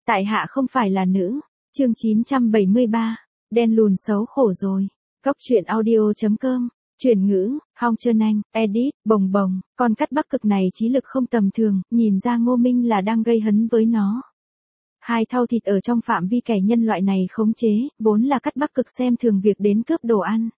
Tại hạ không phải là nữ. Chương 973. Đen lùn xấu khổ rồi. Cóc truyện audio.com. Chuyển ngữ, Hong Trơn Anh, edit, bồng bồng, con cắt bắc cực này trí lực không tầm thường, nhìn ra Ngô Minh là đang gây hấn với nó. Hai thau thịt ở trong phạm vi kẻ nhân loại này khống chế, vốn là cắt bắc cực xem thường việc đến cướp đồ ăn.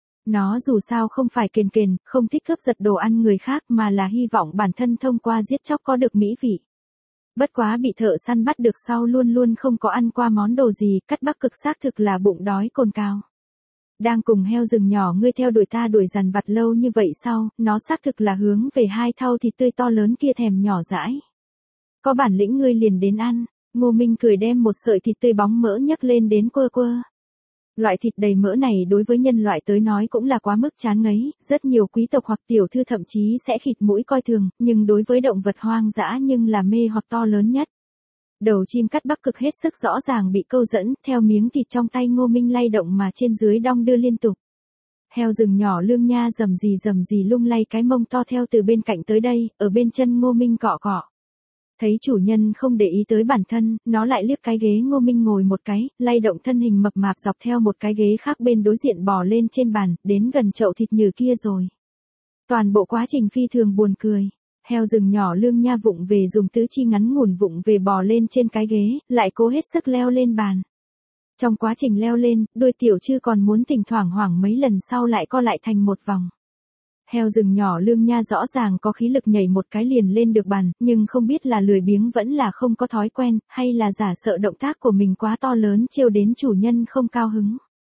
Nó dù sao không phải kền kền, không thích cướp giật đồ ăn người khác mà là hy vọng bản thân thông qua giết chóc có được mỹ vị. Bất quá bị thợ săn bắt được sau luôn luôn không có ăn qua món đồ gì, cắt bắc cực xác thực là bụng đói cồn cào. Đang cùng heo rừng nhỏ ngươi theo đuổi ta đuổi dằn vặt lâu như vậy sau, nó xác thực là hướng về hai thau thịt tươi to lớn kia thèm nhỏ dãi. Có bản lĩnh ngươi liền đến ăn, Ngô Minh cười đem một sợi thịt tươi bóng mỡ nhấc lên đến quơ quơ. Loại thịt đầy mỡ này đối với nhân loại tới nói cũng là quá mức chán ngấy, rất nhiều quý tộc hoặc tiểu thư thậm chí sẽ khịt mũi coi thường, nhưng đối với động vật hoang dã nhưng là mê hoặc to lớn nhất. Đầu chim cắt bắc cực hết sức rõ ràng bị câu dẫn, theo miếng thịt trong tay Ngô Minh lay động mà trên dưới đong đưa liên tục. Heo rừng nhỏ Lương Nha rầm rì lung lay cái mông to theo từ bên cạnh tới đây, ở bên chân Ngô Minh cọ cọ. Thấy chủ nhân không để ý tới bản thân, nó lại liếc cái ghế Ngô Minh ngồi một cái, lay động thân hình mập mạp dọc theo một cái ghế khác bên đối diện bò lên trên bàn, đến gần chậu thịt nhừ kia rồi. Toàn bộ quá trình phi thường buồn cười. Heo rừng nhỏ Lương Nha vụng về dùng tứ chi ngắn ngủn vụng về bò lên trên cái ghế, lại cố hết sức leo lên bàn. Trong quá trình leo lên, đôi tiểu chư còn muốn thỉnh thoảng hoảng mấy lần sau lại co lại thành một vòng. Heo rừng nhỏ Lương Nha rõ ràng có khí lực nhảy một cái liền lên được bàn, nhưng không biết là lười biếng vẫn là không có thói quen, hay là giả sợ động tác của mình quá to lớn trêu đến chủ nhân không cao hứng.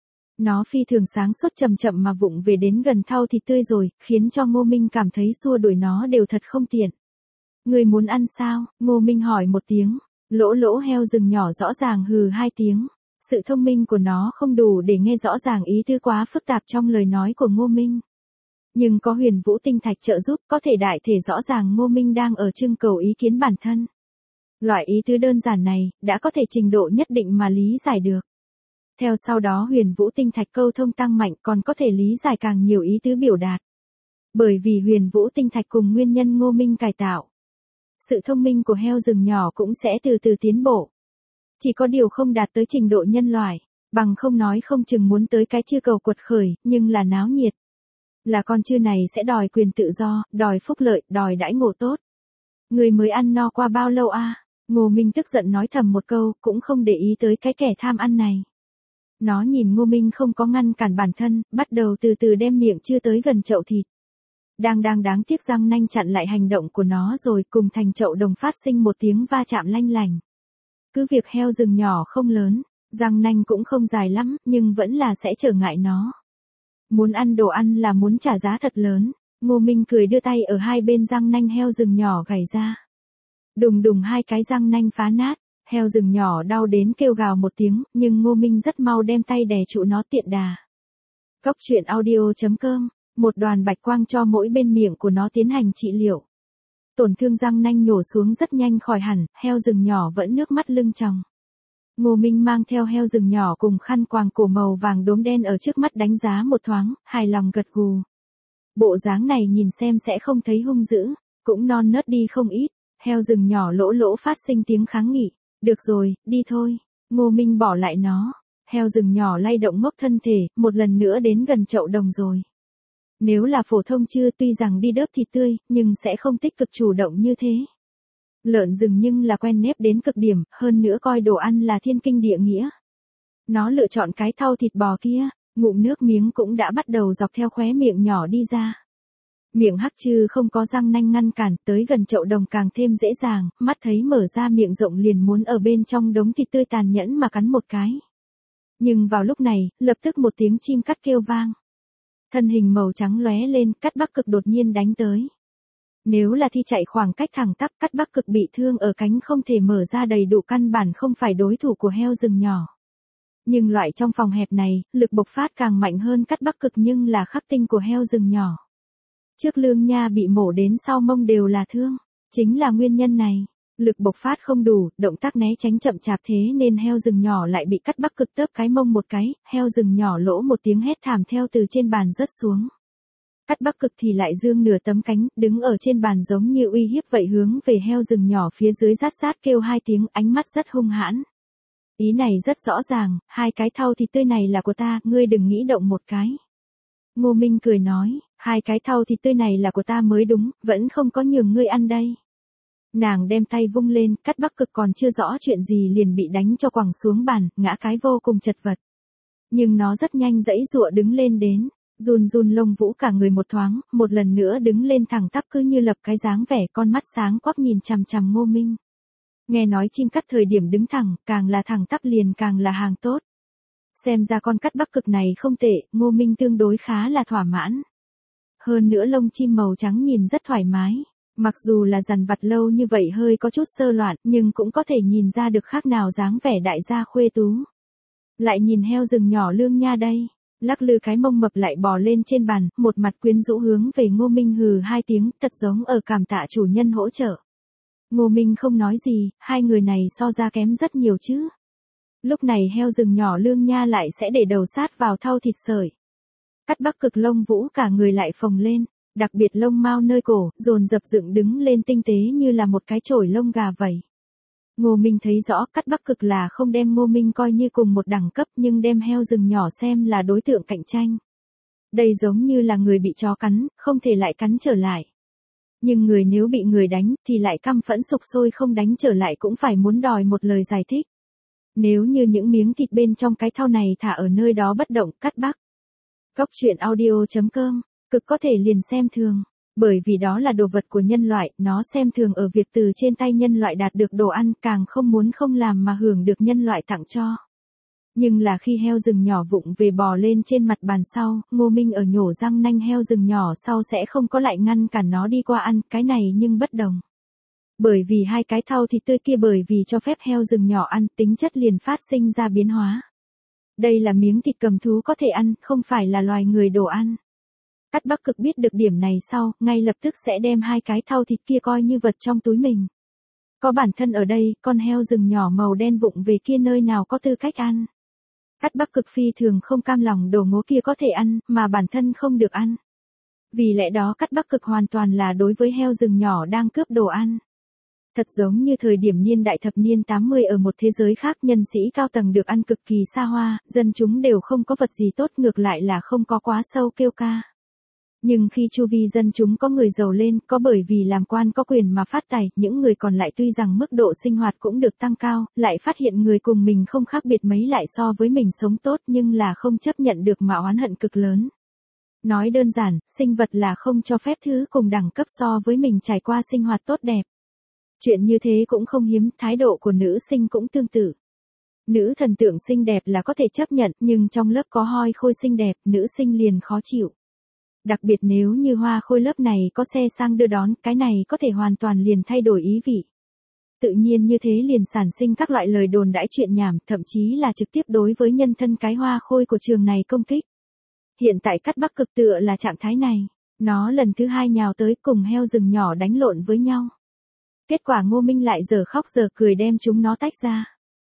Nó phi thường sáng suốt chậm chậm mà vụng về đến gần thau thịt tươi rồi, khiến cho Ngô Minh cảm thấy xua đuổi nó đều thật không tiện. Người muốn ăn sao? Ngô Minh hỏi một tiếng. Lỗ heo rừng nhỏ rõ ràng hừ hai tiếng. Sự thông minh của nó không đủ để nghe rõ ràng ý tứ quá phức tạp trong lời nói của Ngô Minh. Nhưng có huyền vũ tinh thạch trợ giúp có thể đại thể rõ ràng Ngô Minh đang ở trưng cầu ý kiến bản thân. Loại ý tứ đơn giản này, đã có thể trình độ nhất định mà lý giải được. Theo sau đó huyền vũ tinh thạch câu thông tăng mạnh còn có thể lý giải càng nhiều ý tứ biểu đạt. Bởi vì huyền vũ tinh thạch cùng nguyên nhân Ngô Minh cải tạo. Sự thông minh của heo rừng nhỏ cũng sẽ từ từ tiến bộ. Chỉ có điều không đạt tới trình độ nhân loại, bằng không nói không chừng muốn tới cái chư cầu quật khởi, nhưng là náo nhiệt. Là con chư này sẽ đòi quyền tự do, đòi phúc lợi, đòi đãi ngộ tốt. Người mới ăn no qua bao lâu a? Ngô Minh tức giận nói thầm một câu, cũng không để ý tới cái kẻ tham ăn này. Nó nhìn Ngô Minh không có ngăn cản bản thân, bắt đầu từ từ đem miệng chưa tới gần chậu thịt. Đang đáng tiếc răng nanh chặn lại hành động của nó rồi cùng thành chậu đồng phát sinh một tiếng va chạm lanh lành. Cứ việc heo rừng nhỏ không lớn, răng nanh cũng không dài lắm, nhưng vẫn là sẽ trở ngại nó. Muốn ăn đồ ăn là muốn trả giá thật lớn. Ngô Minh cười đưa tay ở hai bên răng nanh heo rừng nhỏ gảy ra. Đùng hai cái răng nanh phá nát. Heo rừng nhỏ đau đến kêu gào một tiếng, nhưng Ngô Minh rất mau đem tay đè trụ nó tiện đà. Cóc truyện audio.com. Một đoàn bạch quang cho mỗi bên miệng của nó tiến hành trị liệu. Tổn thương răng nanh nhổ xuống rất nhanh khỏi hẳn, heo rừng nhỏ vẫn nước mắt lưng tròng. Ngô Minh mang theo heo rừng nhỏ cùng khăn quàng cổ màu vàng đốm đen ở trước mắt đánh giá một thoáng, hài lòng gật gù. Bộ dáng này nhìn xem sẽ không thấy hung dữ, cũng non nớt đi không ít. Heo rừng nhỏ lỗ phát sinh tiếng kháng nghị. Được rồi, đi thôi. Ngô Minh bỏ lại nó. Heo rừng nhỏ lay động ngốc thân thể, một lần nữa đến gần chậu đồng rồi. Nếu là phổ thông chưa tuy rằng đi đớp thịt tươi, nhưng sẽ không tích cực chủ động như thế. Lợn rừng nhưng là quen nếp đến cực điểm, hơn nữa coi đồ ăn là thiên kinh địa nghĩa. Nó lựa chọn cái thau thịt bò kia, ngụm nước miếng cũng đã bắt đầu dọc theo khóe miệng nhỏ đi ra. Miệng hắc chư không có răng nanh ngăn cản, tới gần chậu đồng càng thêm dễ dàng, mắt thấy mở ra miệng rộng liền muốn ở bên trong đống thịt tươi tàn nhẫn mà cắn một cái. Nhưng vào lúc này, lập tức một tiếng chim cắt kêu vang. Thân hình màu trắng lóe lên, cắt bắc cực đột nhiên đánh tới. Nếu là thi chạy khoảng cách thẳng tắp, cắt bắc cực bị thương ở cánh không thể mở ra đầy đủ, căn bản không phải đối thủ của heo rừng nhỏ. Nhưng loại trong phòng hẹp này, lực bộc phát càng mạnh hơn cắt bắc cực nhưng là khắc tinh của heo rừng nhỏ. Trước Lương Nha bị mổ đến sau mông đều là thương. Chính là nguyên nhân này. Lực bộc phát không đủ, động tác né tránh chậm chạp thế nên heo rừng nhỏ lại bị cắt bắc cực tớp cái mông một cái, heo rừng nhỏ lỗ một tiếng hét thảm theo từ trên bàn rớt xuống. Cắt Bắc Cực thì lại dương nửa tấm cánh, đứng ở trên bàn giống như uy hiếp vậy hướng về heo rừng nhỏ phía dưới rát rát kêu hai tiếng, ánh mắt rất hung hãn. Ý này rất rõ ràng, hai cái thau thịt tươi này là của ta, ngươi đừng nghĩ động một cái. Ngô Minh cười nói, hai cái thau thịt tươi này là của ta mới đúng, vẫn không có nhường ngươi ăn đây. Nàng đem tay vung lên, Cắt Bắc Cực còn chưa rõ chuyện gì liền bị đánh cho quẳng xuống bàn, ngã cái vô cùng chật vật. Nhưng nó rất nhanh giãy giụa đứng lên đến, run run lông vũ cả người một thoáng, một lần nữa đứng lên thẳng tắp cứ như lập cái dáng vẻ, con mắt sáng quắc nhìn chằm chằm Ngô Minh. Nghe nói chim cắt thời điểm đứng thẳng, càng là thẳng tắp liền càng là hàng tốt. Xem ra con Cắt Bắc Cực này không tệ, Ngô Minh tương đối khá là thỏa mãn. Hơn nữa lông chim màu trắng nhìn rất thoải mái. Mặc dù là dằn vặt lâu như vậy hơi có chút sơ loạn, nhưng cũng có thể nhìn ra được khác nào dáng vẻ đại gia khuê tú. Lại nhìn heo rừng nhỏ Lương Nha đây, lắc lư cái mông mập lại bò lên trên bàn, một mặt quyến rũ hướng về Ngô Minh hừ hai tiếng, thật giống ở cảm tạ chủ nhân hỗ trợ. Ngô Minh không nói gì, hai người này so ra kém rất nhiều chứ. Lúc này heo rừng nhỏ Lương Nha lại sẽ để đầu sát vào thau thịt sợi. Cắt Bắc Cực lông vũ cả người lại phồng lên, đặc biệt lông mao nơi cổ, dồn dập dựng đứng lên tinh tế như là một cái chổi lông gà vậy. Ngô Minh thấy rõ Cắt Bắc Cực là không đem Ngô Minh coi như cùng một đẳng cấp nhưng đem heo rừng nhỏ xem là đối tượng cạnh tranh. Đây giống như là người bị chó cắn, không thể lại cắn trở lại. Nhưng người nếu bị người đánh thì lại căm phẫn sục sôi không đánh trở lại cũng phải muốn đòi một lời giải thích. Nếu như những miếng thịt bên trong cái thau này thả ở nơi đó bất động, Cắt Bắc Cóc truyện audio.com, cực có thể liền xem thường. Bởi vì đó là đồ vật của nhân loại, nó xem thường ở việc từ trên tay nhân loại đạt được đồ ăn, càng không muốn không làm mà hưởng được nhân loại tặng cho. Nhưng là khi heo rừng nhỏ vụng về bò lên trên mặt bàn sau, Ngô Minh ở nhổ răng nanh heo rừng nhỏ sau sẽ không có lại ngăn cản nó đi qua ăn, cái này nhưng bất đồng. Bởi vì hai cái thau thịt tươi kia bởi vì cho phép heo rừng nhỏ ăn, tính chất liền phát sinh ra biến hóa. Đây là miếng thịt cầm thú có thể ăn, không phải là loài người đồ ăn. Cắt Bắc Cực biết được điểm này sau, ngay lập tức sẽ đem hai cái thau thịt kia coi như vật trong túi mình. Có bản thân ở đây, con heo rừng nhỏ màu đen vụng về kia nơi nào có tư cách ăn. Cắt Bắc Cực phi thường không cam lòng đồ ngố kia có thể ăn, mà bản thân không được ăn. Vì lẽ đó Cắt Bắc Cực hoàn toàn là đối với heo rừng nhỏ đang cướp đồ ăn. Thật giống như thời điểm niên đại thập niên 80 ở một thế giới khác, nhân sĩ cao tầng được ăn cực kỳ xa hoa, dân chúng đều không có vật gì tốt, ngược lại là không có quá sâu kêu ca. Nhưng khi chu vi dân chúng có người giàu lên, có bởi vì làm quan có quyền mà phát tài, những người còn lại tuy rằng mức độ sinh hoạt cũng được tăng cao, lại phát hiện người cùng mình không khác biệt mấy lại so với mình sống tốt nhưng là không chấp nhận được mà oán hận cực lớn. Nói đơn giản, sinh vật là không cho phép thứ cùng đẳng cấp so với mình trải qua sinh hoạt tốt đẹp. Chuyện như thế cũng không hiếm, thái độ của nữ sinh cũng tương tự. Nữ thần tượng xinh đẹp là có thể chấp nhận, nhưng trong lớp có hoi khôi xinh đẹp, nữ sinh liền khó chịu. Đặc biệt nếu như hoa khôi lớp này có xe sang đưa đón, cái này có thể hoàn toàn liền thay đổi ý vị. Tự nhiên như thế liền sản sinh các loại lời đồn đãi chuyện nhảm, thậm chí là trực tiếp đối với nhân thân cái hoa khôi của trường này công kích. Hiện tại Cắt Bắc Cực tựa là trạng thái này, nó lần thứ hai nhào tới cùng heo rừng nhỏ đánh lộn với nhau. Kết quả Ngô Minh lại giờ khóc giờ cười đem chúng nó tách ra.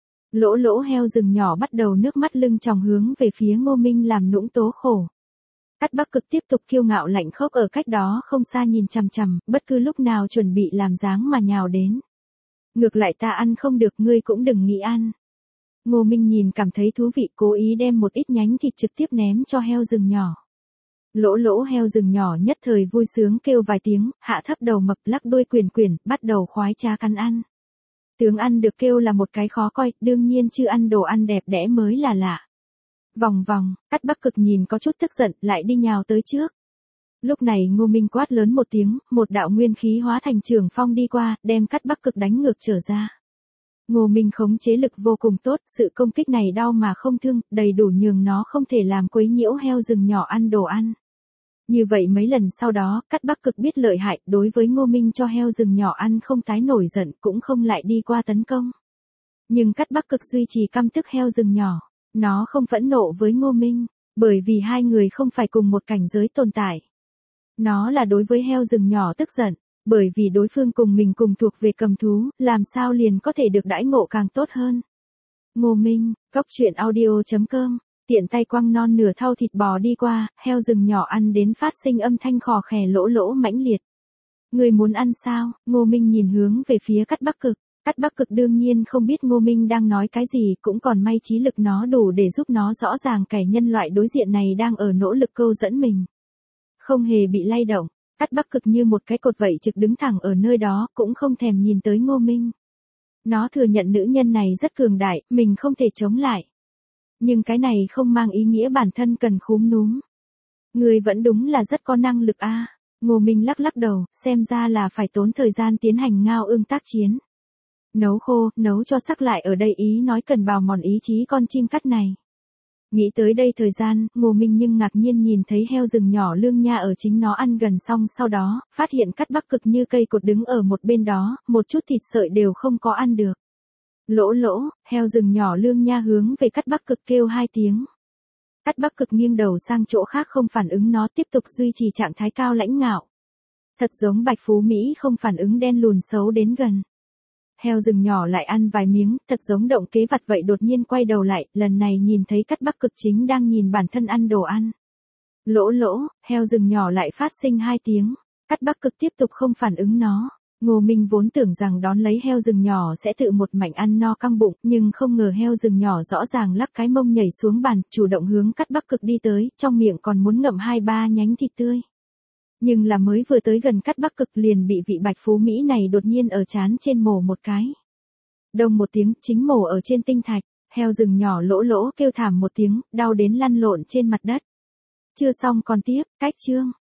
Lỗ lỗ heo rừng nhỏ bắt đầu nước mắt lưng tròng hướng về phía Ngô Minh làm nũng tố khổ. Cắt Bắc Cực tiếp tục kiêu ngạo lạnh khốc ở cách đó không xa nhìn chằm chằm, bất cứ lúc nào chuẩn bị làm dáng mà nhào đến. Ngược lại ta ăn không được, ngươi cũng đừng nghĩ ăn. Ngô Minh nhìn cảm thấy thú vị, cố ý đem một ít nhánh thịt trực tiếp ném cho heo rừng nhỏ. Lỗ lỗ heo rừng nhỏ nhất thời vui sướng kêu vài tiếng, hạ thấp đầu mập lắc đuôi quyển quyển, bắt đầu khoái trá cắn ăn. Tướng ăn được kêu là một cái khó coi, đương nhiên chưa ăn đồ ăn đẹp đẽ mới là lạ. Vòng vòng, Cắt Bắc Cực nhìn có chút tức giận, lại đi nhào tới trước. Lúc này Ngô Minh quát lớn một tiếng, một đạo nguyên khí hóa thành trường phong đi qua, đem Cắt Bắc Cực đánh ngược trở ra. Ngô Minh khống chế lực vô cùng tốt, sự công kích này đau mà không thương, đầy đủ nhường nó không thể làm quấy nhiễu heo rừng nhỏ ăn đồ ăn. Như vậy mấy lần sau đó, Cắt Bắc Cực biết lợi hại, đối với Ngô Minh cho heo rừng nhỏ ăn không tái nổi giận, cũng không lại đi qua tấn công. Nhưng Cắt Bắc Cực duy trì căm tức heo rừng nhỏ. Nó không phẫn nộ với Ngô Minh, bởi vì hai người không phải cùng một cảnh giới tồn tại. Nó là đối với heo rừng nhỏ tức giận, bởi vì đối phương cùng mình cùng thuộc về cầm thú, làm sao liền có thể được đãi ngộ càng tốt hơn. Ngô Minh, cóc truyện audio.com tiện tay quăng non nửa thau thịt bò đi qua, heo rừng nhỏ ăn đến phát sinh âm thanh khò khè lỗ lỗ mãnh liệt. Người muốn ăn sao? Ngô Minh nhìn hướng về phía Cát Bắc Cực. Cát Bắc Cực đương nhiên không biết Ngô Minh đang nói cái gì, cũng còn may trí lực nó đủ để giúp nó rõ ràng kẻ nhân loại đối diện này đang ở nỗ lực câu dẫn mình. Không hề bị lay động, Cát Bắc Cực như một cái cột vậy trực đứng thẳng ở nơi đó, cũng không thèm nhìn tới Ngô Minh. Nó thừa nhận nữ nhân này rất cường đại, mình không thể chống lại. Nhưng cái này không mang ý nghĩa bản thân cần khúm núm. Người vẫn đúng là rất có năng lực a. Ngô Minh lắc lắc đầu, xem ra là phải tốn thời gian tiến hành ngao ương tác chiến. Nấu khô, nấu cho sắc lại ở đây ý nói cần bào mòn ý chí con chim cắt này. Nghĩ tới đây thời gian, Ngô Minh nhưng ngạc nhiên nhìn thấy heo rừng nhỏ Lương Nha ở chính nó ăn gần xong sau đó, phát hiện Cát Bắc Cực như cây cột đứng ở một bên đó, một chút thịt sợi đều không có ăn được. Lỗ lỗ, heo rừng nhỏ Lương Nha hướng về Cát Bắc Cực kêu 2 tiếng. Cát Bắc Cực nghiêng đầu sang chỗ khác không phản ứng, nó tiếp tục duy trì trạng thái cao lãnh ngạo. Thật giống Bạch Phú Mỹ không phản ứng đen lùn xấu đến gần. Heo rừng nhỏ lại ăn vài miếng, thật giống động kế vặt vậy, đột nhiên quay đầu lại, lần này nhìn thấy Cát Bắc Cực chính đang nhìn bản thân ăn đồ ăn. Lỗ lỗ, heo rừng nhỏ lại phát sinh 2 tiếng. Cát Bắc Cực tiếp tục không phản ứng nó. Ngô Minh vốn tưởng rằng đón lấy heo rừng nhỏ sẽ tự một mảnh ăn no căng bụng, nhưng không ngờ heo rừng nhỏ rõ ràng lắc cái mông nhảy xuống bàn, chủ động hướng Cát Bắc Cực đi tới, trong miệng còn muốn ngậm 2-3 nhánh thịt tươi. Nhưng là mới vừa tới gần Cát Bắc Cực liền bị vị Bạch Phú Mỹ này đột nhiên ở trán trên mổ một cái. Đông một tiếng, chính mổ ở trên tinh thạch, heo rừng nhỏ lỗ lỗ kêu thảm một tiếng, đau đến lăn lộn trên mặt đất. Chưa xong còn tiếp, cách chương.